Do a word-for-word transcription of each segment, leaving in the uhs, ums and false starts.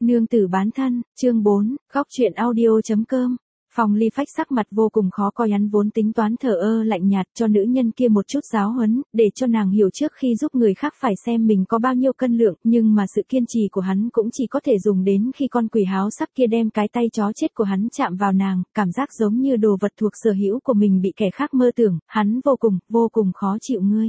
Nương tử bán thân, chương bốn, góc chuyện audio.com. Phong Ly Phách sắc mặt vô cùng khó coi, hắn vốn tính toán thờ ơ lạnh nhạt cho nữ nhân kia một chút giáo huấn, để cho nàng hiểu trước khi giúp người khác phải xem mình có bao nhiêu cân lượng, nhưng mà sự kiên trì của hắn cũng chỉ có thể dùng đến khi con quỷ háo sắc kia đem cái tay chó chết của hắn chạm vào nàng, cảm giác giống như đồ vật thuộc sở hữu của mình bị kẻ khác mơ tưởng, hắn vô cùng, vô cùng khó chịu. Ngươi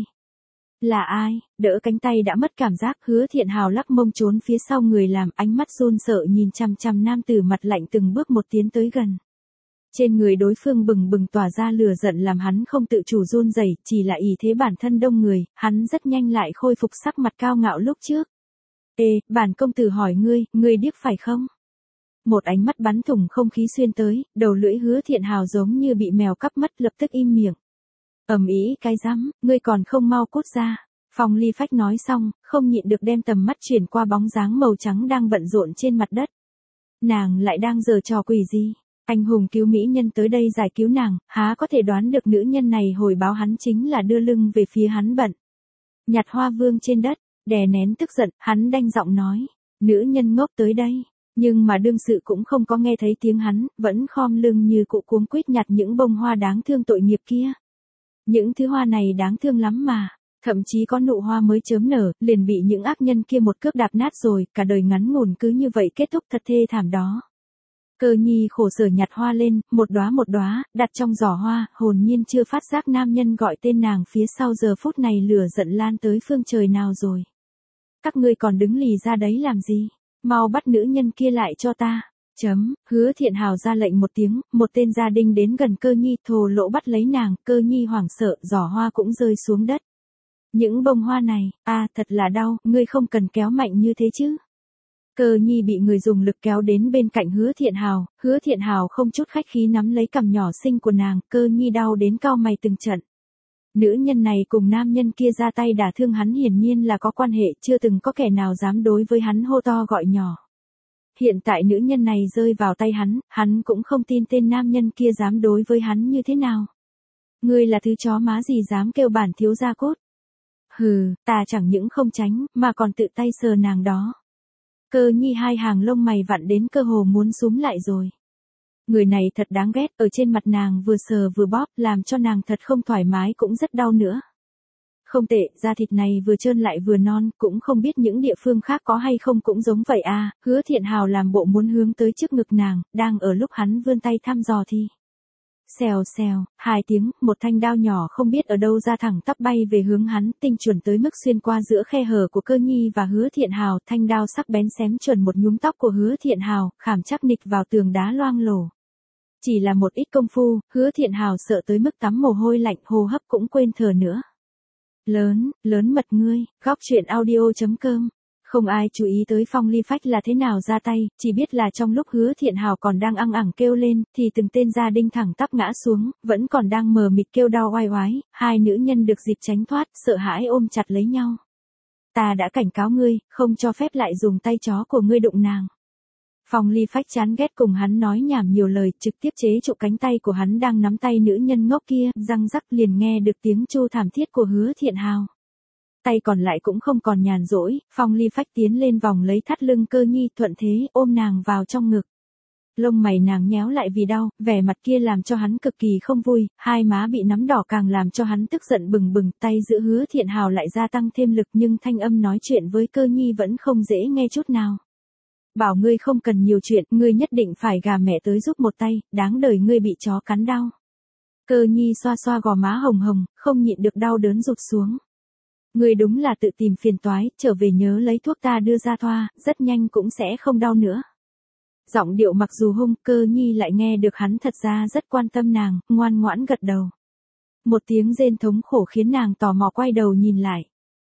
là ai? Đỡ cánh tay đã mất cảm giác, Hứa Thiện Hào lắc mông trốn phía sau người làm, ánh mắt run sợ nhìn chằm chằm nam tử mặt lạnh từng bước một tiến tới gần. Trên người đối phương bừng bừng tỏa ra lửa giận làm hắn không tự chủ run rẩy, chỉ là ỷ thế bản thân đông người, hắn rất nhanh lại khôi phục sắc mặt cao ngạo lúc trước. Ê, bản công tử hỏi ngươi, ngươi điếc phải không? Một ánh mắt bắn thủng không khí xuyên tới, đầu lưỡi Hứa Thiện Hào giống như bị mèo cắp mất, lập tức im miệng. Ầm ĩ cái rắm, ngươi còn không mau cút ra. Phong Ly Phách nói xong, không nhịn được đem tầm mắt chuyển qua bóng dáng màu trắng đang bận rộn trên mặt đất. Nàng lại đang giở trò quỷ gì? Anh hùng cứu mỹ nhân tới đây giải cứu nàng, há có thể đoán được nữ nhân này hồi báo hắn chính là đưa lưng về phía hắn bận. Nhặt hoa vương trên đất, đè nén tức giận, hắn đanh giọng nói, nữ nhân ngốc tới đây. Nhưng mà đương sự cũng không có nghe thấy tiếng hắn, vẫn khom lưng như cụ cuống quýt nhặt những bông hoa đáng thương tội nghiệp kia. Những thứ hoa này đáng thương lắm mà, thậm chí có nụ hoa mới chớm nở, liền bị những ác nhân kia một cước đạp nát rồi, cả đời ngắn ngủn cứ như vậy kết thúc thật thê thảm đó. Cơ Nhi khổ sở nhặt hoa lên, một đóa một đóa, đặt trong giỏ hoa, hồn nhiên chưa phát giác nam nhân gọi tên nàng phía sau giờ phút này lửa giận lan tới phương trời nào rồi. Các ngươi còn đứng lì ra đấy làm gì? Mau bắt nữ nhân kia lại cho ta. Chấm, Hứa Thiện Hào ra lệnh một tiếng, một tên gia đình đến gần Cơ Nhi thô lỗ bắt lấy nàng, Cơ Nhi hoảng sợ, giỏ hoa cũng rơi xuống đất. Những bông hoa này, à thật là đau, ngươi không cần kéo mạnh như thế chứ. Cơ Nhi bị người dùng lực kéo đến bên cạnh Hứa Thiện Hào, Hứa Thiện Hào không chút khách khí nắm lấy cằm nhỏ xinh của nàng, Cơ Nhi đau đến cau mày từng trận. Nữ nhân này cùng nam nhân kia ra tay đả thương hắn hiển nhiên là có quan hệ, chưa từng có kẻ nào dám đối với hắn hô to gọi nhỏ. Hiện tại nữ nhân này rơi vào tay hắn, hắn cũng không tin tên nam nhân kia dám đối với hắn như thế nào. Ngươi là thứ chó má gì dám kêu bản thiếu gia cốt? Hừ, ta chẳng những không tránh, mà còn tự tay sờ nàng đó. Cơ Nhi hai hàng lông mày vặn đến cơ hồ muốn súm lại rồi. Người này thật đáng ghét, ở trên mặt nàng vừa sờ vừa bóp, làm cho nàng thật không thoải mái cũng rất đau nữa. Không tệ, da thịt này vừa trơn lại vừa non, cũng không biết những địa phương khác có hay không cũng giống vậy à, Hứa Thiện Hào làm bộ muốn hướng tới trước ngực nàng, đang ở lúc hắn vươn tay thăm dò thì. Xèo xèo, hai tiếng, một thanh đao nhỏ không biết ở đâu ra thẳng tắp bay về hướng hắn, tinh chuẩn tới mức xuyên qua giữa khe hở của Cơ Nhi và Hứa Thiện Hào, thanh đao sắc bén xém chuẩn một nhúm tóc của Hứa Thiện Hào, khảm chắc nịch vào tường đá loang lổ. Chỉ là một ít công phu, Hứa Thiện Hào sợ tới mức tắm mồ hôi lạnh, hô hấp cũng quên thở nữa. Lớn, lớn mật ngươi, góc chuyện audio.com. Không ai chú ý tới Phong Ly Phách là thế nào ra tay, chỉ biết là trong lúc Hứa Thiện Hào còn đang ăng ẳng kêu lên, thì từng tên gia đinh thẳng tắp ngã xuống, vẫn còn đang mờ mịt kêu đau oai oái, hai nữ nhân được dịp tránh thoát, sợ hãi ôm chặt lấy nhau. Ta đã cảnh cáo ngươi, không cho phép lại dùng tay chó của ngươi đụng nàng. Phong Ly Phách chán ghét cùng hắn nói nhảm nhiều lời, trực tiếp chế trụ cánh tay của hắn đang nắm tay nữ nhân ngốc kia, răng rắc liền nghe được tiếng chu thảm thiết của Hứa Thiện Hào. Tay còn lại cũng không còn nhàn rỗi, Phong Ly Phách tiến lên vòng lấy thắt lưng Cơ Nhi thuận thế ôm nàng vào trong ngực. Lông mày nàng nhéo lại vì đau, vẻ mặt kia làm cho hắn cực kỳ không vui, hai má bị nắm đỏ càng làm cho hắn tức giận bừng bừng, tay giữ Hứa Thiện Hào lại gia tăng thêm lực nhưng thanh âm nói chuyện với Cơ Nhi vẫn không dễ nghe chút nào. Bảo ngươi không cần nhiều chuyện, ngươi nhất định phải gà mẹ tới giúp một tay, đáng đời ngươi bị chó cắn đau. Cơ Nhi xoa xoa gò má hồng hồng, không nhịn được đau đớn rụt xuống. Ngươi đúng là tự tìm phiền toái, trở về nhớ lấy thuốc ta đưa ra thoa, rất nhanh cũng sẽ không đau nữa. Giọng điệu mặc dù hung, Cơ Nhi lại nghe được hắn thật ra rất quan tâm nàng, ngoan ngoãn gật đầu. Một tiếng rên thống khổ khiến nàng tò mò quay đầu nhìn lại.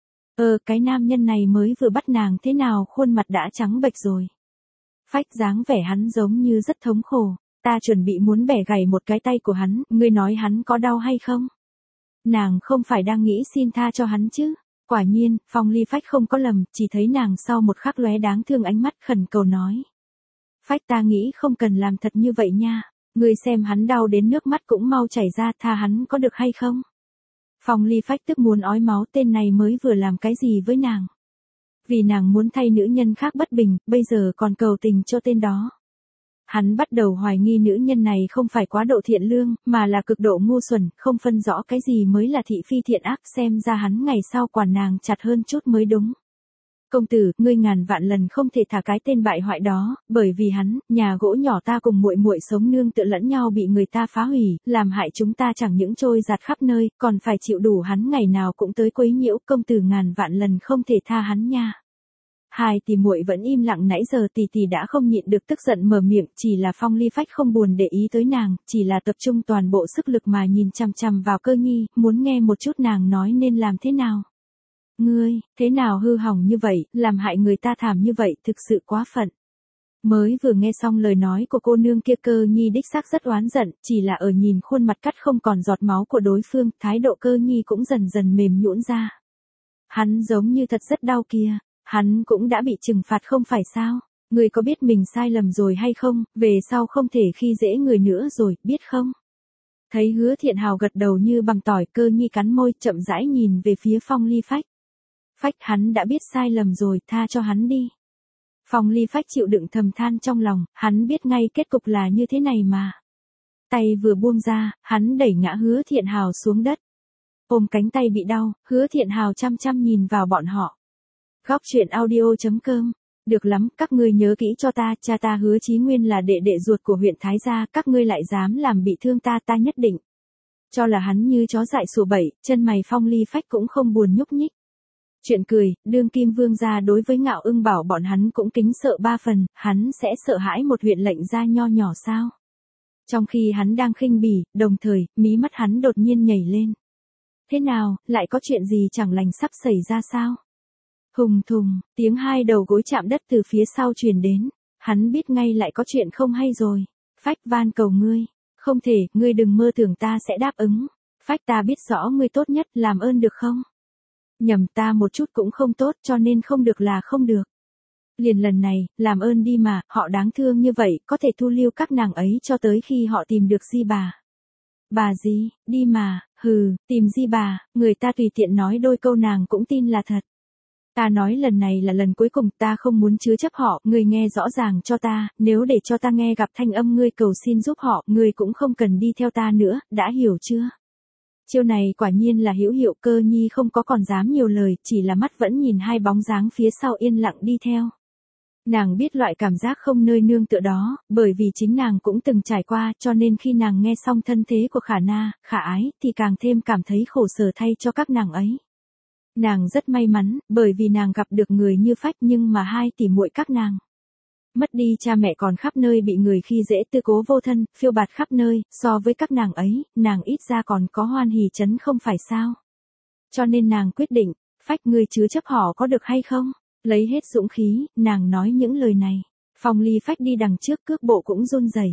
Ờ, cái nam nhân này mới vừa bắt nàng thế nào khuôn mặt đã trắng bệch rồi. Phách dáng vẻ hắn giống như rất thống khổ, ta chuẩn bị muốn bẻ gãy một cái tay của hắn, ngươi nói hắn có đau hay không? Nàng không phải đang nghĩ xin tha cho hắn chứ? Quả nhiên, Phong Ly Phách không có lầm, chỉ thấy nàng sau một khắc lóe đáng thương ánh mắt khẩn cầu nói. Phách ta nghĩ không cần làm thật như vậy nha, ngươi xem hắn đau đến nước mắt cũng mau chảy ra, tha hắn có được hay không? Phong Ly Phách tức muốn ói máu, tên này mới vừa làm cái gì với nàng? Vì nàng muốn thay nữ nhân khác bất bình, bây giờ còn cầu tình cho tên đó. Hắn bắt đầu hoài nghi nữ nhân này không phải quá độ thiện lương, mà là cực độ ngu xuẩn, không phân rõ cái gì mới là thị phi thiện ác, xem ra hắn ngày sau quản nàng chặt hơn chút mới đúng. Công tử, ngươi ngàn vạn lần không thể thả cái tên bại hoại đó, bởi vì hắn, nhà gỗ nhỏ ta cùng muội muội sống nương tựa lẫn nhau bị người ta phá hủy, làm hại chúng ta chẳng những trôi giạt khắp nơi, còn phải chịu đủ hắn ngày nào cũng tới quấy nhiễu, công tử ngàn vạn lần không thể tha hắn nha. Hai tỷ muội vẫn im lặng, nãy giờ tỷ tỷ đã không nhịn được tức giận mở miệng, chỉ là Phong Ly Phách không buồn để ý tới nàng, chỉ là tập trung toàn bộ sức lực mà nhìn chằm chằm vào Cơ Nhi, muốn nghe một chút nàng nói nên làm thế nào. Ngươi, thế nào hư hỏng như vậy, làm hại người ta thảm như vậy, thực sự quá phận. Mới vừa nghe xong lời nói của cô nương kia, Cơ Nhi đích xác rất oán giận, chỉ là ở nhìn khuôn mặt cắt không còn giọt máu của đối phương, thái độ Cơ Nhi cũng dần dần mềm nhũn ra. Hắn giống như thật rất đau kia, hắn cũng đã bị trừng phạt không phải sao, ngươi có biết mình sai lầm rồi hay không, về sau không thể khi dễ người nữa rồi, biết không? Thấy Hứa Thiện Hào gật đầu như bằng tỏi, Cơ Nhi cắn môi, chậm rãi nhìn về phía Phong Ly Phách. Phách, hắn đã biết sai lầm rồi, tha cho hắn đi. Phong Ly Phách chịu đựng thầm than trong lòng, hắn biết ngay kết cục là như thế này mà. Tay vừa buông ra, hắn đẩy ngã Hứa Thiện Hào xuống đất. Ôm cánh tay bị đau, Hứa Thiện Hào chăm chăm nhìn vào bọn họ. Góc truyện audio chấm com. Được lắm, các ngươi nhớ kỹ cho ta, cha ta Hứa Chí Nguyên là đệ đệ ruột của huyện Thái Gia, các ngươi lại dám làm bị thương ta, ta nhất định. Cho là hắn như chó dại sủa bậy, chân mày Phong Ly Phách cũng không buồn nhúc nhích. Chuyện cười, đương kim vương gia đối với Ngạo Ưng Bảo bọn hắn cũng kính sợ ba phần, hắn sẽ sợ hãi một huyện lệnh gia nho nhỏ sao? Trong khi hắn đang khinh bỉ, đồng thời, mí mắt hắn đột nhiên nhảy lên. Thế nào, lại có chuyện gì chẳng lành sắp xảy ra sao? Hùng thùng, tiếng hai đầu gối chạm đất từ phía sau truyền đến, hắn biết ngay lại có chuyện không hay rồi. Phách, van cầu ngươi, không thể, ngươi đừng mơ tưởng ta sẽ đáp ứng. Phách, ta biết rõ ngươi tốt nhất, làm ơn được không? Nhầm, ta một chút cũng không tốt, cho nên không được là không được. Liền lần này, làm ơn đi mà, họ đáng thương như vậy, có thể thu lưu các nàng ấy cho tới khi họ tìm được Di bà. Bà gì, đi mà, hừ, tìm Di bà, người ta tùy tiện nói đôi câu nàng cũng tin là thật. Ta nói lần này là lần cuối cùng, ta không muốn chứa chấp họ, ngươi nghe rõ ràng cho ta, nếu để cho ta nghe gặp thanh âm ngươi cầu xin giúp họ, ngươi cũng không cần đi theo ta nữa, đã hiểu chưa? Chiêu này quả nhiên là hữu hiệu, Cơ Nhi không có còn dám nhiều lời, chỉ là mắt vẫn nhìn hai bóng dáng phía sau yên lặng đi theo. Nàng biết loại cảm giác không nơi nương tựa đó, bởi vì chính nàng cũng từng trải qua, cho nên khi nàng nghe xong thân thế của Khả Na, Khả Ái, thì càng thêm cảm thấy khổ sở thay cho các nàng ấy. Nàng rất may mắn, bởi vì nàng gặp được người như Phách, nhưng mà hai tỷ muội các nàng mất đi cha mẹ còn khắp nơi bị người khi dễ, tư cố vô thân, phiêu bạt khắp nơi, so với các nàng ấy, nàng ít ra còn có Hoan Hỷ Trấn không phải sao. Cho nên nàng quyết định, Phách, ngươi chứa chấp họ có được hay không? Lấy hết dũng khí, nàng nói những lời này. Phong Ly Phách đi đằng trước, cước bộ cũng run rẩy.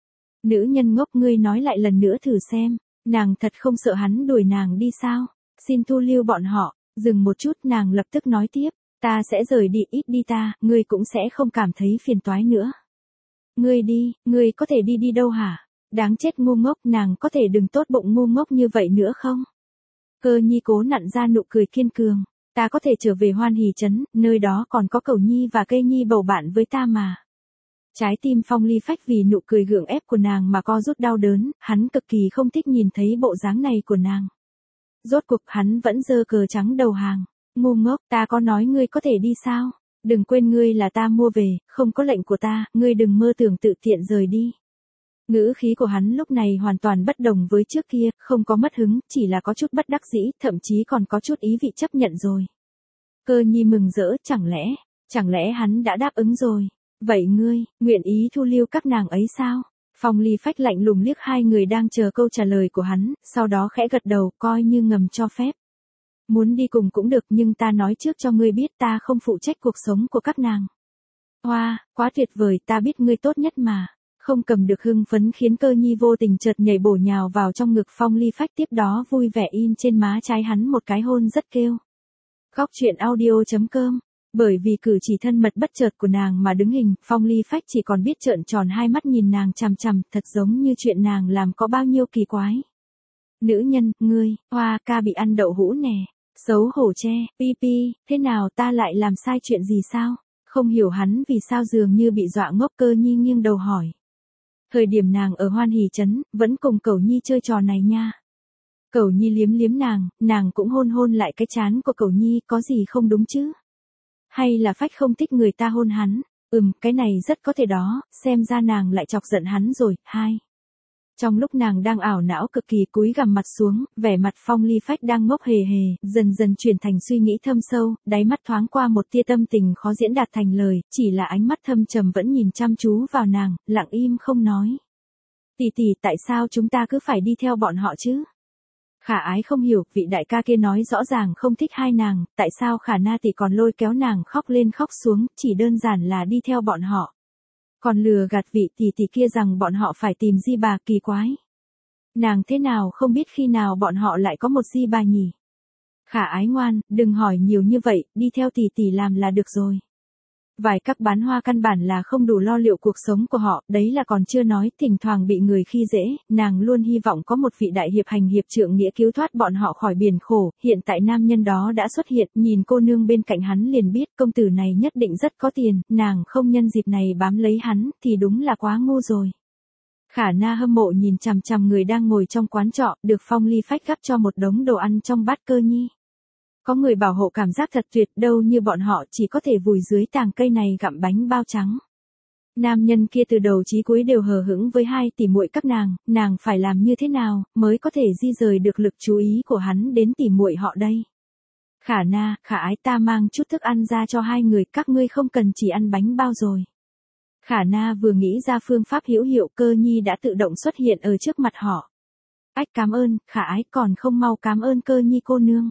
Nữ nhân ngốc, ngươi nói lại lần nữa thử xem, nàng thật không sợ hắn đuổi nàng đi sao? Xin thu lưu bọn họ. Dừng một chút, nàng lập tức nói tiếp, ta sẽ rời đi, ít đi ta, ngươi cũng sẽ không cảm thấy phiền toái nữa. Ngươi đi, ngươi có thể đi đi đâu hả? Đáng chết ngu ngốc, nàng có thể đừng tốt bụng ngu ngốc như vậy nữa không? Cơ Nhi cố nặn ra nụ cười kiên cường, ta có thể trở về Hoan Hỷ Trấn, nơi đó còn có Cẩu Nhi và Cây Nhi bầu bạn với ta mà. Trái tim Phong Ly Phách vì nụ cười gượng ép của nàng mà co rút đau đớn, hắn cực kỳ không thích nhìn thấy bộ dáng này của nàng. Rốt cuộc hắn vẫn giơ cờ trắng đầu hàng. Ngu ngốc, ta có nói ngươi có thể đi sao? Đừng quên ngươi là ta mua về, không có lệnh của ta, ngươi đừng mơ tưởng tự tiện rời đi. Ngữ khí của hắn lúc này hoàn toàn bất đồng với trước kia, không có mất hứng, chỉ là có chút bất đắc dĩ, thậm chí còn có chút ý vị chấp nhận rồi. Cơ Nhi mừng rỡ, chẳng lẽ, chẳng lẽ hắn đã đáp ứng rồi? Vậy ngươi, nguyện ý thu lưu các nàng ấy sao? Phong Ly Phách lạnh lùng liếc hai người đang chờ câu trả lời của hắn, sau đó khẽ gật đầu, coi như ngầm cho phép. Muốn đi cùng cũng được, nhưng ta nói trước cho ngươi biết ta không phụ trách cuộc sống của các nàng. Hoa, wow, quá tuyệt vời, ta biết ngươi tốt nhất mà. Không cầm được hưng phấn khiến Cơ Nhi vô tình chợt nhảy bổ nhào vào trong ngực Phong Ly Phách, tiếp đó vui vẻ in trên má trái hắn một cái hôn rất kêu. Góc truyện audio chấm com. Bởi vì cử chỉ thân mật bất chợt của nàng mà đứng hình, Phong Ly Phách chỉ còn biết trợn tròn hai mắt nhìn nàng chằm chằm, thật giống như chuyện nàng làm có bao nhiêu kỳ quái. Nữ nhân, ngươi, Hoa ca bị ăn đậu hũ nè. Xấu hổ che, pi pi, thế nào ta lại làm sai chuyện gì sao? Không hiểu hắn vì sao dường như bị dọa ngốc. Cơ nhi nghiêng đầu hỏi. Thời điểm nàng ở Hoan Hỷ Trấn, vẫn cùng Cẩu Nhi chơi trò này nha. Cẩu Nhi liếm liếm nàng, nàng cũng hôn hôn lại cái trán của Cẩu Nhi, có gì không đúng chứ? Hay là Phách không thích người ta hôn hắn? Ừm, cái này rất có thể đó, xem ra nàng lại chọc giận hắn rồi. Hai. Trong lúc nàng đang ảo não cực kỳ cúi gằm mặt xuống, vẻ mặt Phong Ly Phách đang ngốc hề hề, dần dần chuyển thành suy nghĩ thâm sâu, đáy mắt thoáng qua một tia tâm tình khó diễn đạt thành lời, chỉ là ánh mắt thâm trầm vẫn nhìn chăm chú vào nàng, lặng im không nói. Tỷ tỷ, tại sao chúng ta cứ phải đi theo bọn họ chứ? Khả Ái không hiểu, vị đại ca kia nói rõ ràng không thích hai nàng, tại sao Khả Na tỷ còn lôi kéo nàng khóc lên khóc xuống, chỉ đơn giản là đi theo bọn họ. Còn lừa gạt vị tỷ tỷ kia rằng bọn họ phải tìm di bà, kỳ quái. Nàng thế nào không biết khi nào bọn họ lại có một di bà nhỉ? Khả Ái ngoan, đừng hỏi nhiều như vậy, đi theo tỷ tỷ làm là được rồi. Vài các bán hoa căn bản là không đủ lo liệu cuộc sống của họ, đấy là còn chưa nói, thỉnh thoảng bị người khi dễ, nàng luôn hy vọng có một vị đại hiệp hành hiệp trượng nghĩa cứu thoát bọn họ khỏi biển khổ, hiện tại nam nhân đó đã xuất hiện, nhìn cô nương bên cạnh hắn liền biết công tử này nhất định rất có tiền, nàng không nhân dịp này bám lấy hắn, thì đúng là quá ngu rồi. Khả Na hâm mộ nhìn chằm chằm người đang ngồi trong quán trọ, được Phong Ly Phách gắp cho một đống đồ ăn trong bát Cơ Nhi. Có người bảo hộ cảm giác thật tuyệt, đâu như bọn họ chỉ có thể vùi dưới tàng cây này gặm bánh bao trắng. Nam nhân kia từ đầu chí cuối đều hờ hững với hai tỷ muội các nàng, nàng phải làm như thế nào mới có thể di rời được lực chú ý của hắn đến tỷ muội họ đây. Khả Na, Khả Ái, ta mang chút thức ăn ra cho hai người, các ngươi không cần chỉ ăn bánh bao rồi. Khả Na vừa nghĩ ra phương pháp hữu hiệu, Cơ Nhi đã tự động xuất hiện ở trước mặt họ. Ách, cảm ơn, Khả Ái, còn không mau cảm ơn Cơ Nhi cô nương.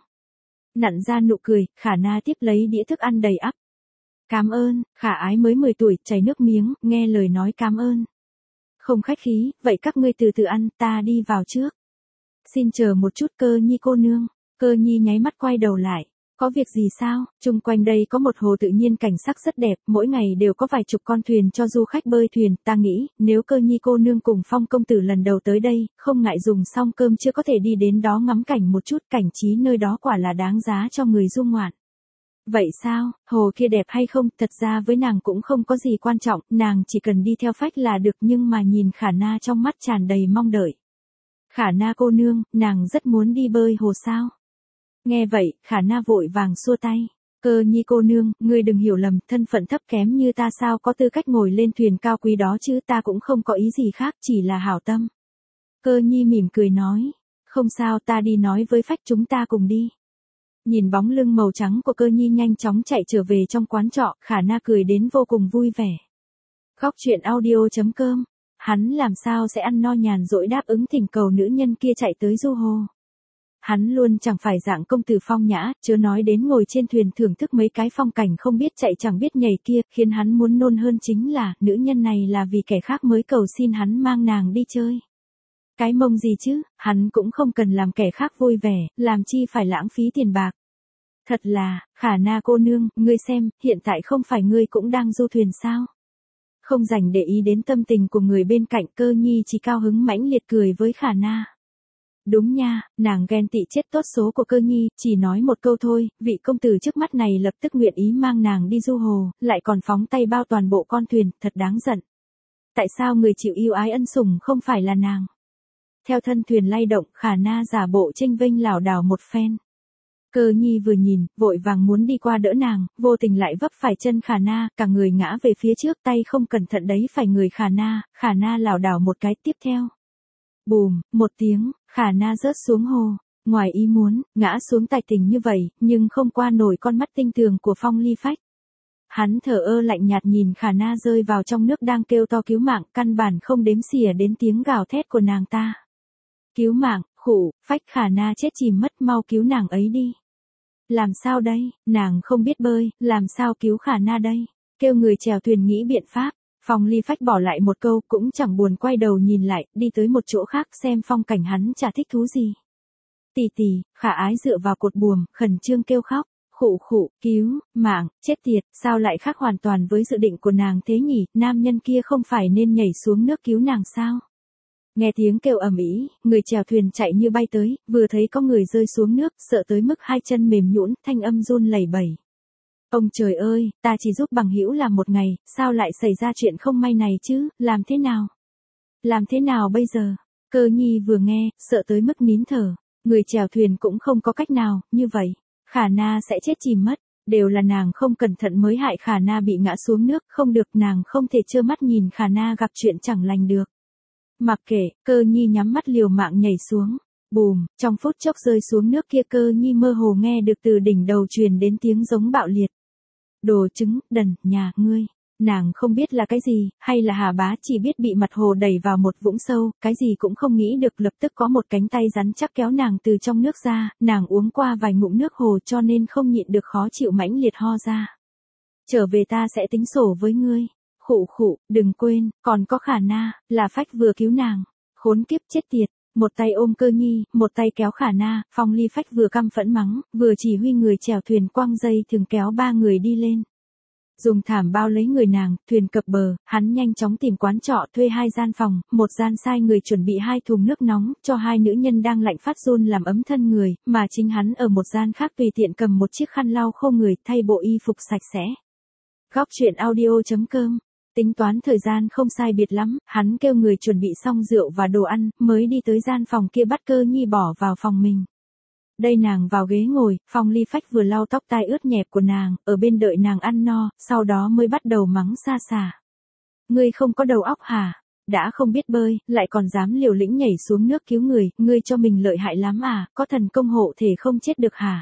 Nặn ra nụ cười, Khả Na tiếp lấy đĩa thức ăn đầy ắp. Cảm ơn, Khả Ái mới mười tuổi, chảy nước miếng, nghe lời nói cảm ơn. Không khách khí, vậy các ngươi từ từ ăn, ta đi vào trước. Xin chờ một chút Cơ Nhi cô nương. Cơ Nhi nháy mắt quay đầu lại. Có việc gì sao? Chung quanh đây có một hồ tự nhiên cảnh sắc rất đẹp, mỗi ngày đều có vài chục con thuyền cho du khách bơi thuyền, ta nghĩ, nếu Cơ Nhi cô nương cùng Phong công tử lần đầu tới đây, không ngại dùng xong cơm chưa có thể đi đến đó ngắm cảnh một chút, cảnh trí nơi đó quả là đáng giá cho người du ngoạn. Vậy sao, hồ kia đẹp hay không, thật ra với nàng cũng không có gì quan trọng, nàng chỉ cần đi theo Phách là được, nhưng mà nhìn Khả Na trong mắt tràn đầy mong đợi. Khả Na cô nương, nàng rất muốn đi bơi hồ sao? Nghe vậy, Khả Na vội vàng xua tay. Cơ Nhi cô nương, ngươi đừng hiểu lầm, thân phận thấp kém như ta sao có tư cách ngồi lên thuyền cao quý đó chứ, ta cũng không có ý gì khác, chỉ là hảo tâm. Cơ Nhi mỉm cười nói. Không sao, ta đi nói với Phách, chúng ta cùng đi. Nhìn bóng lưng màu trắng của Cơ Nhi nhanh chóng chạy trở về trong quán trọ, Khả Na cười đến vô cùng vui vẻ. Khóc chuyện audio chấm com. Hắn làm sao sẽ ăn no nhàn rỗi đáp ứng thỉnh cầu nữ nhân kia chạy tới du hồ. Hắn luôn chẳng phải dạng công tử phong nhã, chớ nói đến ngồi trên thuyền thưởng thức mấy cái phong cảnh không biết chạy chẳng biết nhảy kia, khiến hắn muốn nôn hơn chính là, nữ nhân này là vì kẻ khác mới cầu xin hắn mang nàng đi chơi. Cái mông gì chứ, hắn cũng không cần làm kẻ khác vui vẻ, làm chi phải lãng phí tiền bạc. Thật là, Khả Na cô nương, ngươi xem, hiện tại không phải ngươi cũng đang du thuyền sao? Không dành để ý đến tâm tình của người bên cạnh, Cơ Nhi chỉ cao hứng mãnh liệt cười với Khả Na. Đúng nha, nàng ghen tị chết tốt số của Cơ Nhi, chỉ nói một câu thôi, vị công tử trước mắt này lập tức nguyện ý mang nàng đi du hồ, lại còn phóng tay bao toàn bộ con thuyền, thật đáng giận. Tại sao người chịu yêu ái ân sủng không phải là nàng? Theo thân thuyền lay động, Khả Na giả bộ chênh vênh lảo đảo một phen. Cơ Nhi vừa nhìn, vội vàng muốn đi qua đỡ nàng, vô tình lại vấp phải chân Khả Na, cả người ngã về phía trước, tay không cẩn thận đấy phải người Khả Na, Khả Na lảo đảo một cái tiếp theo. Bùm, một tiếng, Khả Na rớt xuống hồ, ngoài ý muốn, ngã xuống tài tình như vậy, nhưng không qua nổi con mắt tinh tường của Phong Ly Phách. Hắn thở ơ lạnh nhạt nhìn Khả Na rơi vào trong nước đang kêu to cứu mạng, căn bản không đếm xỉa đến tiếng gào thét của nàng ta. Cứu mạng, khụ, Phách, Khả Na chết chìm mất, mau cứu nàng ấy đi. Làm sao đây, nàng không biết bơi, làm sao cứu Khả Na đây? Kêu người chèo thuyền nghĩ biện pháp. Phong Ly Phách bỏ lại một câu, cũng chẳng buồn quay đầu nhìn lại, đi tới một chỗ khác xem phong cảnh hắn chả thích thú gì. Tì tì, Khả Ái dựa vào cột buồm, khẩn trương kêu khóc, khụ khụ, cứu, mạng, chết tiệt, sao lại khác hoàn toàn với dự định của nàng thế nhỉ, nam nhân kia không phải nên nhảy xuống nước cứu nàng sao? Nghe tiếng kêu ầm ĩ, người chèo thuyền chạy như bay tới, vừa thấy có người rơi xuống nước, sợ tới mức hai chân mềm nhũn, thanh âm run lẩy bẩy. Ông trời ơi, ta chỉ giúp bằng hữu làm một ngày, sao lại xảy ra chuyện không may này chứ, làm thế nào? Làm thế nào bây giờ? Cơ Nhi vừa nghe, sợ tới mức nín thở. Người chèo thuyền cũng không có cách nào, như vậy, Khả Na sẽ chết chìm mất. Đều là nàng không cẩn thận mới hại Khả Na bị ngã xuống nước, không được, nàng không thể trơ mắt nhìn Khả Na gặp chuyện chẳng lành được. Mặc kệ, Cơ Nhi nhắm mắt liều mạng nhảy xuống. Bùm, trong phút chốc rơi xuống nước kia, Cơ Nhi mơ hồ nghe được từ đỉnh đầu truyền đến tiếng giống bạo liệt. Đồ trứng, đần, nhà, ngươi. Nàng không biết là cái gì, hay là Hà Bá, chỉ biết bị mặt hồ đẩy vào một vũng sâu, cái gì cũng không nghĩ được, lập tức có một cánh tay rắn chắc kéo nàng từ trong nước ra, nàng uống qua vài ngụm nước hồ cho nên không nhịn được khó chịu mãnh liệt ho ra. Trở về ta sẽ tính sổ với ngươi. Khụ khụ, đừng quên, còn có Khả Na, là Phách vừa cứu nàng. Khốn kiếp chết tiệt. Một tay ôm Cơ Nhi, một tay kéo Khả Na, Phong Ly Phách vừa căm phẫn mắng, vừa chỉ huy người chèo thuyền quăng dây thường kéo ba người đi lên. Dùng thảm bao lấy người nàng, thuyền cập bờ, hắn nhanh chóng tìm quán trọ thuê hai gian phòng, một gian sai người chuẩn bị hai thùng nước nóng, cho hai nữ nhân đang lạnh phát run làm ấm thân người, mà chính hắn ở một gian khác tùy tiện cầm một chiếc khăn lau khô người, thay bộ y phục sạch sẽ. Góc truyện audio chấm com. Tính toán thời gian không sai biệt lắm, hắn kêu người chuẩn bị xong rượu và đồ ăn, mới đi tới gian phòng kia bắt Cơ Nhi bỏ vào phòng mình. Đây nàng vào ghế ngồi, Phong Ly Phách vừa lau tóc tai ướt nhẹp của nàng, ở bên đợi nàng ăn no, sau đó mới bắt đầu mắng xa xả. Ngươi không có đầu óc hả? Đã không biết bơi, lại còn dám liều lĩnh nhảy xuống nước cứu người, ngươi cho mình lợi hại lắm à, có thần công hộ thể không chết được hả?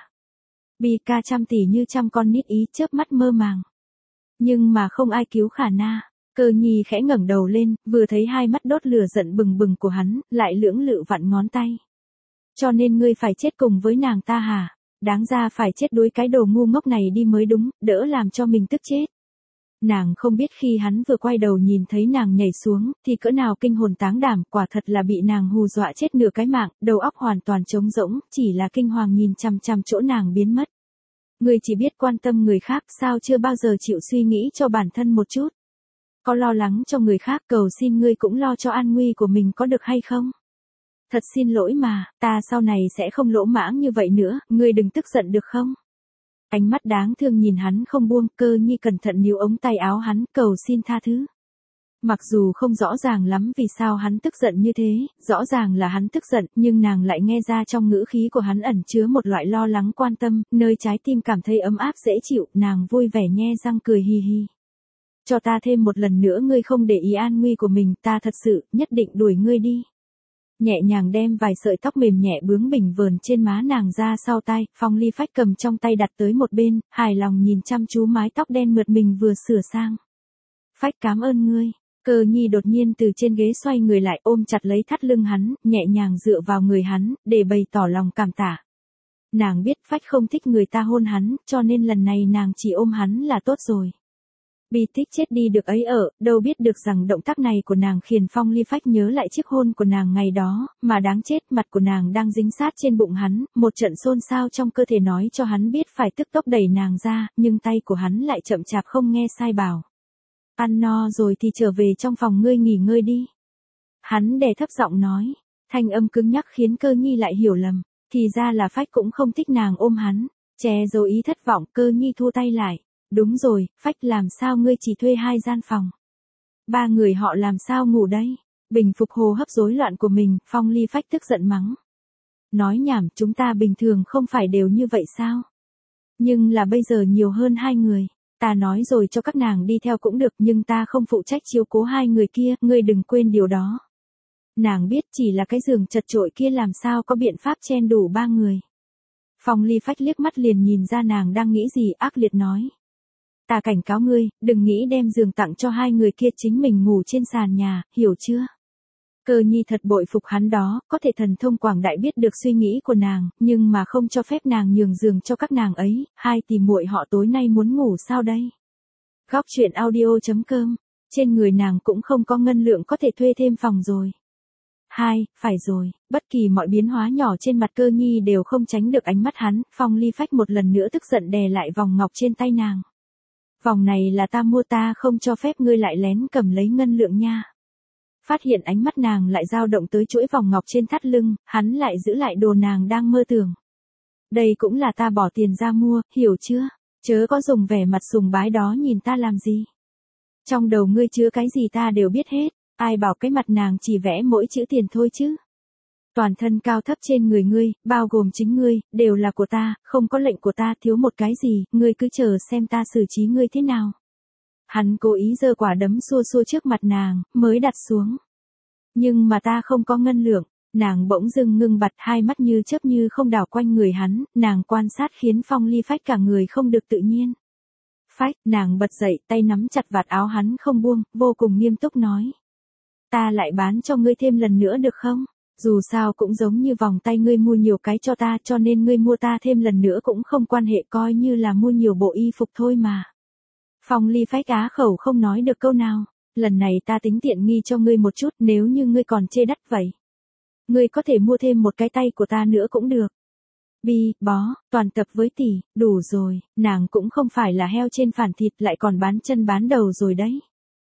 Bi ca trăm tỷ như trăm con nít ý chớp mắt mơ màng. Nhưng mà không ai cứu Khả Na. Cơ Nhi khẽ ngẩng đầu lên, vừa thấy hai mắt đốt lửa giận bừng bừng của hắn, lại lưỡng lự vặn ngón tay. Cho nên ngươi phải chết cùng với nàng ta hả? Đáng ra phải chết đuối cái đồ ngu ngốc này đi mới đúng, đỡ làm cho mình tức chết. Nàng không biết khi hắn vừa quay đầu nhìn thấy nàng nhảy xuống, thì cỡ nào kinh hồn táng đảm, quả thật là bị nàng hù dọa chết nửa cái mạng, đầu óc hoàn toàn trống rỗng, chỉ là kinh hoàng nhìn chằm chằm chỗ nàng biến mất. Ngươi chỉ biết quan tâm người khác, sao chưa bao giờ chịu suy nghĩ cho bản thân một chút? Có lo lắng cho người khác, cầu xin ngươi cũng lo cho an nguy của mình có được hay không? Thật xin lỗi mà, ta sau này sẽ không lỗ mãng như vậy nữa, ngươi đừng tức giận được không? Ánh mắt đáng thương nhìn hắn không buông, Cơ Nhi cẩn thận níu ống tay áo hắn, cầu xin tha thứ. Mặc dù không rõ ràng lắm vì sao hắn tức giận như thế, rõ ràng là hắn tức giận, nhưng nàng lại nghe ra trong ngữ khí của hắn ẩn chứa một loại lo lắng quan tâm, nơi trái tim cảm thấy ấm áp dễ chịu, nàng vui vẻ nhe răng cười hi hi. Cho ta thêm một lần nữa, ngươi không để ý an nguy của mình, ta thật sự, nhất định đuổi ngươi đi. Nhẹ nhàng đem vài sợi tóc mềm nhẹ bướng bỉnh vờn trên má nàng ra sau tai, Phong Ly Phách cầm trong tay đặt tới một bên, hài lòng nhìn chăm chú mái tóc đen mượt mình vừa sửa sang. Phách cảm ơn ngươi. Cơ Nhi đột nhiên từ trên ghế xoay người lại ôm chặt lấy thắt lưng hắn, nhẹ nhàng dựa vào người hắn, để bày tỏ lòng cảm tạ. Nàng biết Phách không thích người ta hôn hắn, cho nên lần này nàng chỉ ôm hắn là tốt rồi. Bi thích chết đi được ấy ở, đâu biết được rằng động tác này của nàng khiến Phong Ly Phách nhớ lại chiếc hôn của nàng ngày đó, mà đáng chết, mặt của nàng đang dính sát trên bụng hắn, một trận xôn xao trong cơ thể nói cho hắn biết phải tức tốc đẩy nàng ra, nhưng tay của hắn lại chậm chạp không nghe sai bảo. Ăn no rồi thì trở về trong phòng ngươi nghỉ ngơi đi. Hắn đè thấp giọng nói, thanh âm cứng nhắc khiến Cơ Nhi lại hiểu lầm, thì ra là Phách cũng không thích nàng ôm hắn, che giấu ý thất vọng, Cơ Nhi thu tay lại. Đúng rồi, Phách, làm sao ngươi chỉ thuê hai gian phòng? Ba người họ làm sao ngủ đây? Bình phục hô hấp rối loạn của mình, Phong Ly Phách tức giận mắng. Nói nhảm, chúng ta bình thường không phải đều như vậy sao? Nhưng là bây giờ nhiều hơn hai người. Ta nói rồi cho các nàng đi theo cũng được, nhưng ta không phụ trách chiếu cố hai người kia, ngươi đừng quên điều đó. Nàng biết chỉ là cái giường chật chội kia làm sao có biện pháp chen đủ ba người. Phong Ly Phách liếc mắt liền nhìn ra nàng đang nghĩ gì, ác liệt nói. Ta cảnh cáo ngươi, đừng nghĩ đem giường tặng cho hai người kia chính mình ngủ trên sàn nhà, hiểu chưa? Cơ Nhi thật bội phục hắn đó, có thể thần thông quảng đại biết được suy nghĩ của nàng, nhưng mà không cho phép nàng nhường giường cho các nàng ấy, hai tỷ muội họ tối nay muốn ngủ sao đây? Góc truyện audio chấm com, trên người nàng cũng không có ngân lượng có thể thuê thêm phòng rồi. Hai, phải rồi, bất kỳ mọi biến hóa nhỏ trên mặt Cơ Nhi đều không tránh được ánh mắt hắn, Phong Ly Phách một lần nữa tức giận đè lại vòng ngọc trên tay nàng. Vòng này là ta mua, ta không cho phép ngươi lại lén cầm lấy ngân lượng nha. Phát hiện ánh mắt nàng lại dao động tới chuỗi vòng ngọc trên thắt lưng, hắn lại giữ lại đồ nàng đang mơ tưởng. Đây cũng là ta bỏ tiền ra mua, hiểu chưa? Chớ có dùng vẻ mặt sùng bái đó nhìn ta làm gì. Trong đầu ngươi chứa cái gì ta đều biết hết, ai bảo cái mặt nàng chỉ vẽ mỗi chữ tiền thôi chứ. Toàn thân cao thấp trên người ngươi, bao gồm chính ngươi, đều là của ta, không có lệnh của ta thiếu một cái gì, ngươi cứ chờ xem ta xử trí ngươi thế nào. Hắn cố ý giơ quả đấm xua xua trước mặt nàng, mới đặt xuống. Nhưng mà ta không có ngân lượng, nàng bỗng dưng ngưng bặt hai mắt như chớp như không đảo quanh người hắn, nàng quan sát khiến Phong Ly Phách cả người không được tự nhiên. Phách, nàng bật dậy, tay nắm chặt vạt áo hắn không buông, vô cùng nghiêm túc nói. Ta lại bán cho ngươi thêm lần nữa được không? Dù sao cũng giống như vòng tay ngươi mua nhiều cái cho ta cho nên ngươi mua ta thêm lần nữa cũng không quan hệ coi như là mua nhiều bộ y phục thôi mà. Phong Ly Phách á khẩu không nói được câu nào, lần này ta tính tiện nghi cho ngươi một chút nếu như ngươi còn chê đắt vậy. Ngươi có thể mua thêm một cái tay của ta nữa cũng được. Bi, bó, toàn tập với tỷ, đủ rồi, nàng cũng không phải là heo trên phản thịt lại còn bán chân bán đầu rồi đấy.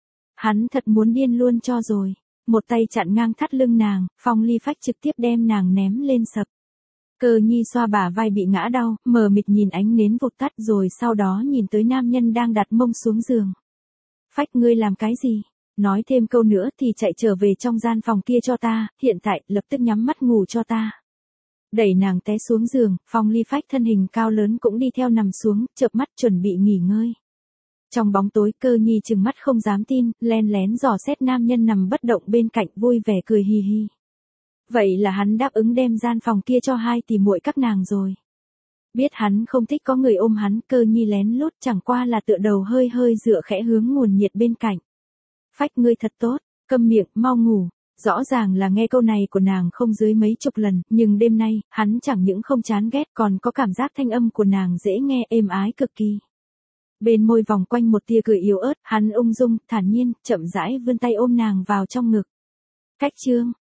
Hắn thật muốn điên luôn cho rồi. Một tay chặn ngang thắt lưng nàng, Phong Ly Phách trực tiếp đem nàng ném lên sập. Cơ Nhi xoa bả vai bị ngã đau, mờ mịt nhìn ánh nến vụt tắt rồi sau đó nhìn tới nam nhân đang đặt mông xuống giường. Phách ngươi làm cái gì? Nói thêm câu nữa thì chạy trở về trong gian phòng kia cho ta, hiện tại lập tức nhắm mắt ngủ cho ta. Đẩy nàng té xuống giường, Phong Ly Phách thân hình cao lớn cũng đi theo nằm xuống, chợp mắt chuẩn bị nghỉ ngơi. Trong bóng tối Cơ Nhi trừng mắt không dám tin, len lén dò xét nam nhân nằm bất động bên cạnh vui vẻ cười hì hì. Vậy là hắn đáp ứng đem gian phòng kia cho hai tỷ muội các nàng rồi. Biết hắn không thích có người ôm hắn, Cơ Nhi lén lút chẳng qua là tựa đầu hơi hơi dựa khẽ hướng nguồn nhiệt bên cạnh. Phách ngươi thật tốt, câm miệng, mau ngủ. Rõ ràng là nghe câu này của nàng không dưới mấy chục lần, nhưng đêm nay, hắn chẳng những không chán ghét còn có cảm giác thanh âm của nàng dễ nghe êm ái cực kỳ. Bên môi vòng quanh một tia cười yếu ớt, hắn ung dung, thản nhiên, chậm rãi vươn tay ôm nàng vào trong ngực. Cách chương